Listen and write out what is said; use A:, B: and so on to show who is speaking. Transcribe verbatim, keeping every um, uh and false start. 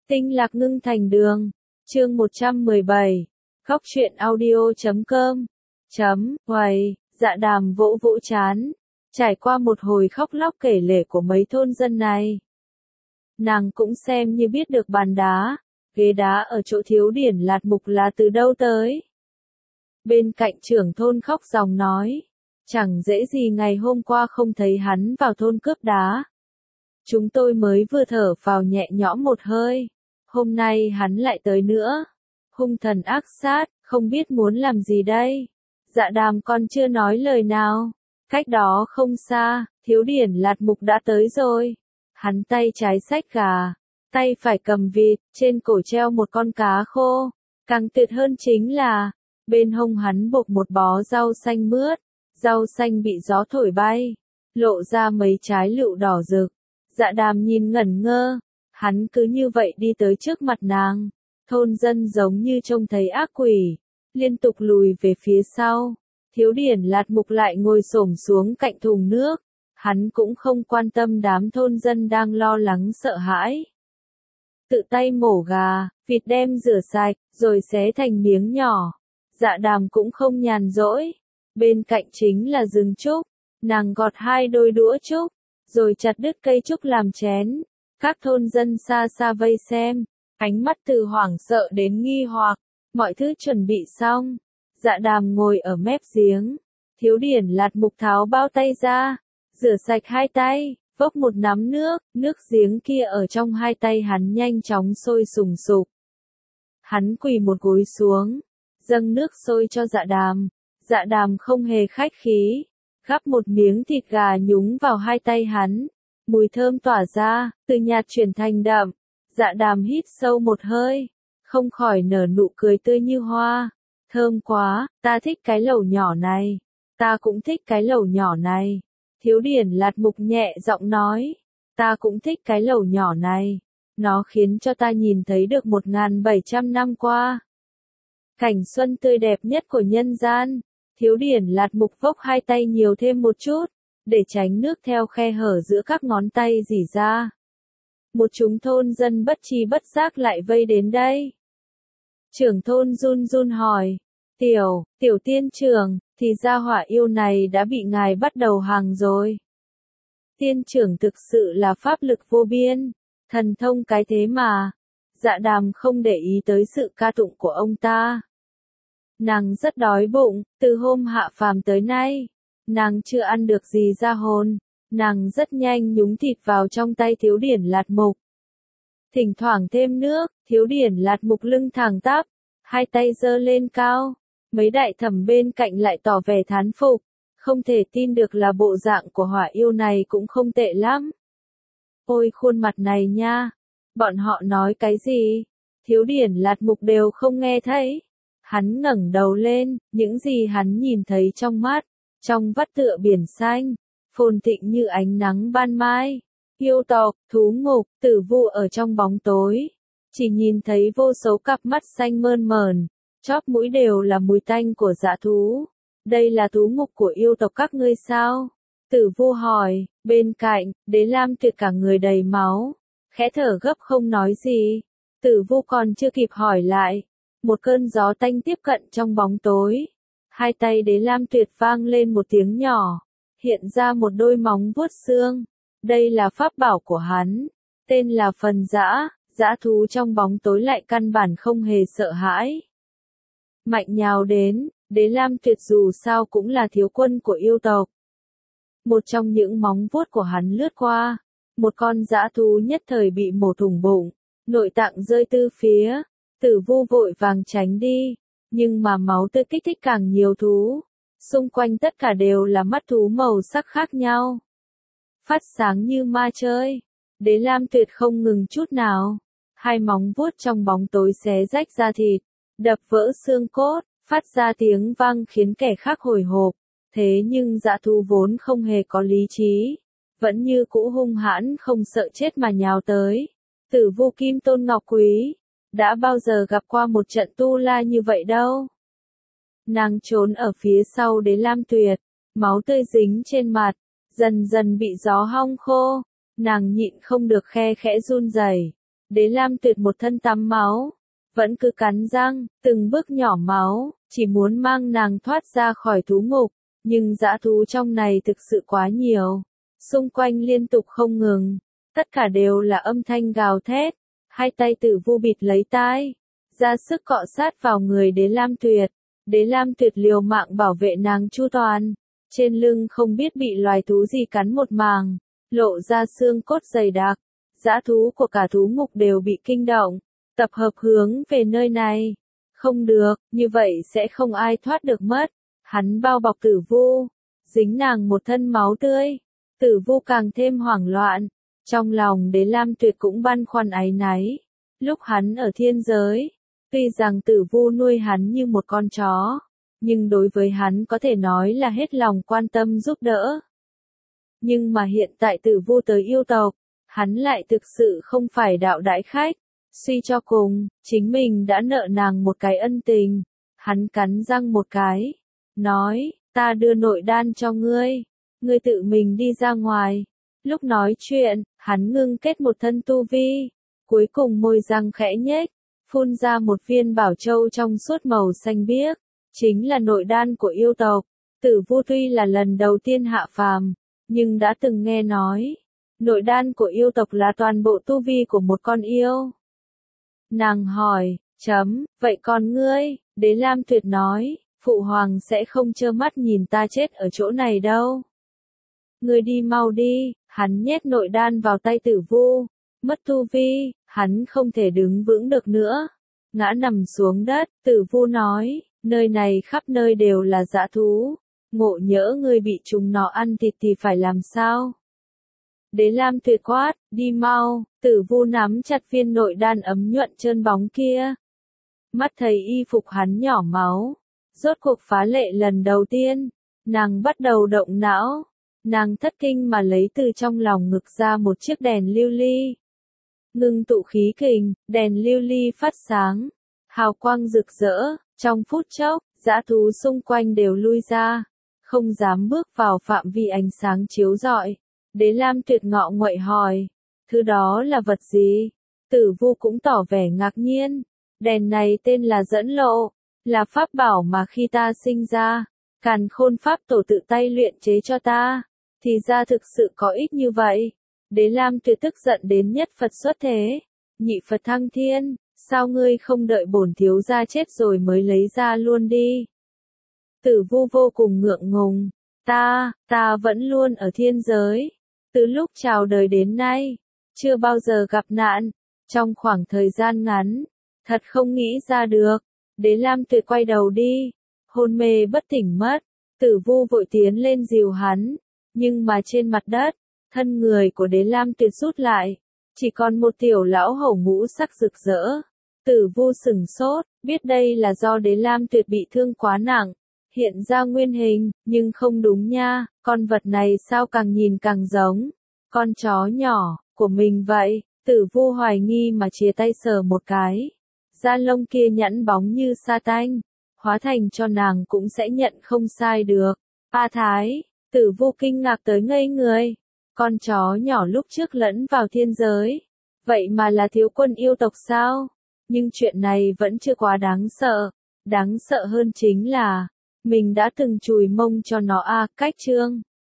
A: Tinh lạc ngưng thành đường. Chương một trăm mười bảy. Góc truyện audio chấm com. Chấm, hoài, Dạ Đàm vỗ vỗ chán. Trải qua một hồi khóc lóc kể lể của mấy thôn dân này, nàng cũng xem như biết được bàn đá, ghế đá ở chỗ Thiếu Điển Lạt Mục là từ đâu tới. Bên cạnh trưởng thôn khóc ròng nói, chẳng dễ gì ngày hôm qua không thấy hắn vào thôn cướp đá. Chúng tôi mới vừa thở vào nhẹ nhõm một hơi, hôm nay hắn lại tới nữa. Hung thần ác sát, không biết muốn làm gì đây. Dạ Đàm còn chưa nói lời nào. Cách đó không xa, Thiếu Điển Lạt Mục đã tới rồi. Hắn tay trái xách gà, tay phải cầm vịt, trên cổ treo một con cá khô. Càng tuyệt hơn chính là, bên hông hắn buộc một bó rau xanh mướt. Rau xanh bị gió thổi bay, lộ ra mấy trái lựu đỏ rực. Dạ Đàm nhìn ngẩn ngơ, hắn cứ như vậy đi tới trước mặt nàng. Thôn dân giống như trông thấy ác quỷ, liên tục lùi về phía sau. Thiếu Điển Lạt Mục lại ngồi xổm xuống cạnh thùng nước, hắn cũng không quan tâm đám thôn dân đang lo lắng sợ hãi. Tự tay mổ gà, vịt đem rửa sạch, rồi xé thành miếng nhỏ. Dạ Đàm cũng không nhàn rỗi. Bên cạnh chính là rừng trúc, nàng gọt hai đôi đũa trúc, rồi chặt đứt cây trúc làm chén. Các thôn dân xa xa vây xem, ánh mắt từ hoảng sợ đến nghi hoặc. Mọi thứ chuẩn bị xong, Dạ Đàm ngồi ở mép giếng. Thiếu Điển Lạt Mục tháo bao tay ra, rửa sạch hai tay, vốc một nắm nước, nước giếng kia ở trong hai tay hắn nhanh chóng sôi sùng sục. Hắn quỳ một gối xuống, dâng nước sôi cho Dạ Đàm. Dạ Đàm không hề khách khí, gắp một miếng thịt gà nhúng vào hai tay hắn. Mùi thơm tỏa ra, từ nhạt chuyển thành đậm. Dạ Đàm hít sâu một hơi, không khỏi nở nụ cười tươi như hoa. Thơm quá, ta thích cái lẩu nhỏ này. Ta cũng thích cái lẩu nhỏ này. Thiếu Điển Lạt Mục nhẹ giọng nói. Ta cũng thích cái lẩu nhỏ này. Nó khiến cho ta nhìn thấy được một nghìn bảy trăm năm qua. Cảnh xuân tươi đẹp nhất của nhân gian. Thiếu Điển Lạt Mục vốc hai tay nhiều thêm một chút, để tránh nước theo khe hở giữa các ngón tay rỉ ra. Một chúng thôn dân bất tri bất giác lại vây đến đây. Trưởng thôn run run hỏi, tiểu, tiểu tiên trưởng, thì ra hỏa yêu này đã bị ngài bắt đầu hàng rồi. Tiên trưởng thực sự là pháp lực vô biên, thần thông cái thế mà. Dạ Đàm không để ý tới sự ca tụng của ông ta. Nàng rất đói bụng, từ hôm hạ phàm tới nay, nàng chưa ăn được gì ra hồn. Nàng rất nhanh nhúng thịt vào trong tay Thiếu Điển Lạt Mục. Thỉnh thoảng thêm nước, Thiếu Điển Lạt Mục lưng thẳng tắp, hai tay giơ lên cao. Mấy đại thẩm bên cạnh lại tỏ vẻ thán phục, không thể tin được là bộ dạng của hỏa yêu này cũng không tệ lắm. Ôi khuôn mặt này nha, bọn họ nói cái gì? Thiếu Điển Lạt Mục đều không nghe thấy. Hắn ngẩng đầu lên, những gì hắn nhìn thấy trong mắt, trong vắt tựa biển xanh, phồn thịnh như ánh nắng ban mai. Yêu tộc, thú ngục, tử vu ở trong bóng tối. Chỉ nhìn thấy vô số cặp mắt xanh mơn mởn, chóp mũi đều là mùi tanh của dã thú. Đây là thú ngục của yêu tộc các ngươi sao? Tử vu hỏi, bên cạnh, Đế Lam Tuyệt cả người đầy máu, khẽ thở gấp không nói gì. Tử vu còn chưa kịp hỏi lại, một cơn gió tanh tiếp cận trong bóng tối. Hai tay Đế Lam Tuyệt vang lên một tiếng nhỏ, hiện ra một đôi móng vuốt xương. Đây là pháp bảo của hắn, tên là phần dã. Dã thú trong bóng tối lại căn bản không hề sợ hãi. Mạnh nhào đến, Đế Lam Tuyệt dù sao cũng là thiếu quân của yêu tộc. Một trong những móng vuốt của hắn lướt qua, một con dã thú nhất thời bị mổ thủng bụng, nội tạng rơi tứ phía. Tử vu vội vàng tránh đi, nhưng mà máu tươi kích thích càng nhiều thú. Xung quanh tất cả đều là mắt thú màu sắc khác nhau, phát sáng như ma chơi. Đế Lam Tuyệt không ngừng chút nào, hai móng vuốt trong bóng tối xé rách da thịt, đập vỡ xương cốt, phát ra tiếng vang khiến kẻ khác hồi hộp. Thế nhưng dã thú vốn không hề có lý trí, vẫn như cũ hung hãn không sợ chết mà nhào tới. Tử vu Kim Tôn Ngọc Quý, đã bao giờ gặp qua một trận tu la như vậy đâu. Nàng trốn ở phía sau Đế Lam Tuyệt, máu tươi dính trên mặt, dần dần bị gió hong khô. Nàng nhịn không được khe khẽ run rẩy. Đế Lam Tuyệt một thân tắm máu, vẫn cứ cắn răng, từng bước nhỏ máu, chỉ muốn mang nàng thoát ra khỏi thú ngục, nhưng dã thú trong này thực sự quá nhiều, xung quanh liên tục không ngừng, tất cả đều là âm thanh gào thét, hai tay Tử Vu bịt lấy tai, ra sức cọ sát vào người Đế Lam Tuyệt, Đế Lam Tuyệt liều mạng bảo vệ nàng chu toàn, trên lưng không biết bị loài thú gì cắn một màng, lộ ra xương cốt dày đặc, dã thú của cả thú ngục đều bị kinh động, tập hợp hướng về nơi này. Không được, như vậy sẽ không ai thoát được mất. Hắn bao bọc Tử Vu, dính nàng một thân máu tươi. Tử Vu càng thêm hoảng loạn. Trong lòng Đế Lam Tuyệt cũng băn khoăn áy náy. Lúc hắn ở thiên giới, tuy rằng Tử Vu nuôi hắn như một con chó, nhưng đối với hắn có thể nói là hết lòng quan tâm giúp đỡ. Nhưng mà hiện tại Tử Vu tới yêu tộc, hắn lại thực sự không phải đạo đãi khách. Suy cho cùng, chính mình đã nợ nàng một cái ân tình. Hắn cắn răng một cái, nói, ta đưa nội đan cho ngươi, ngươi tự mình đi ra ngoài. Lúc nói chuyện, hắn ngưng kết một thân tu vi, cuối cùng môi răng khẽ nhếch, phun ra một viên bảo châu trong suốt màu xanh biếc, chính là nội đan của yêu tộc. Tử Vu tuy là lần đầu tiên hạ phàm, nhưng đã từng nghe nói, nội đan của yêu tộc là toàn bộ tu vi của một con yêu. Nàng hỏi, chấm, vậy còn ngươi? Đế Lam Tuyệt nói, Phụ Hoàng sẽ không trơ mắt nhìn ta chết ở chỗ này đâu. Ngươi đi mau đi, hắn nhét nội đan vào tay Tử Vu, mất tu vi, hắn không thể đứng vững được nữa. Ngã nằm xuống đất, Tử Vu nói, nơi này khắp nơi đều là dã thú, ngộ nhỡ ngươi bị chúng nó ăn thịt thì phải làm sao? Đế Lam Tuyệt quát, đi mau, Tử Vu nắm chặt viên nội đan ấm nhuận trơn bóng kia. Mắt thấy y phục hắn nhỏ máu, rốt cuộc phá lệ lần đầu tiên, nàng bắt đầu động não, nàng thất kinh mà lấy từ trong lòng ngực ra một chiếc đèn lưu ly. Ngưng tụ khí kình, đèn lưu ly phát sáng, hào quang rực rỡ, trong phút chốc, dã thú xung quanh đều lui ra, không dám bước vào phạm vi ánh sáng chiếu rọi. Đế Lam Tuyệt ngọ nguậy hỏi, thứ đó là vật gì? Tử Vu cũng tỏ vẻ ngạc nhiên, đèn này tên là dẫn lộ, là pháp bảo mà khi ta sinh ra, Càn Khôn Pháp Tổ tự tay luyện chế cho ta, thì ra thực sự có ích như vậy. Đế Lam Tuyệt tức giận đến nhất Phật xuất thế, nhị Phật thăng thiên, sao ngươi không đợi bổn thiếu gia chết rồi mới lấy ra luôn đi? Tử Vu vô cùng ngượng ngùng, ta, ta vẫn luôn ở thiên giới. Từ lúc chào đời đến nay, chưa bao giờ gặp nạn, trong khoảng thời gian ngắn, thật không nghĩ ra được. Đế Lam Tuyệt quay đầu đi, hôn mê bất tỉnh mất, Tử Vu vội tiến lên dìu hắn, nhưng mà trên mặt đất, thân người của Đế Lam Tuyệt rút lại, chỉ còn một tiểu lão hầu ngũ sắc rực rỡ. Tử Vu sừng sốt, biết đây là do Đế Lam Tuyệt bị thương quá nặng, hiện ra nguyên hình, nhưng không đúng nha, con vật này sao càng nhìn càng giống con chó nhỏ của mình vậy. Tử Vu hoài nghi mà chìa tay sờ một cái, da lông kia nhẵn bóng như sa tanh, hóa thành cho nàng cũng sẽ nhận không sai được. A Thái, Tử Vu kinh ngạc tới ngây người, con chó nhỏ lúc trước lẫn vào thiên giới, vậy mà là thiếu quân yêu tộc sao? Nhưng chuyện này vẫn chưa quá đáng sợ, đáng sợ hơn chính là mình đã từng chùi mông cho nó a. Cách chương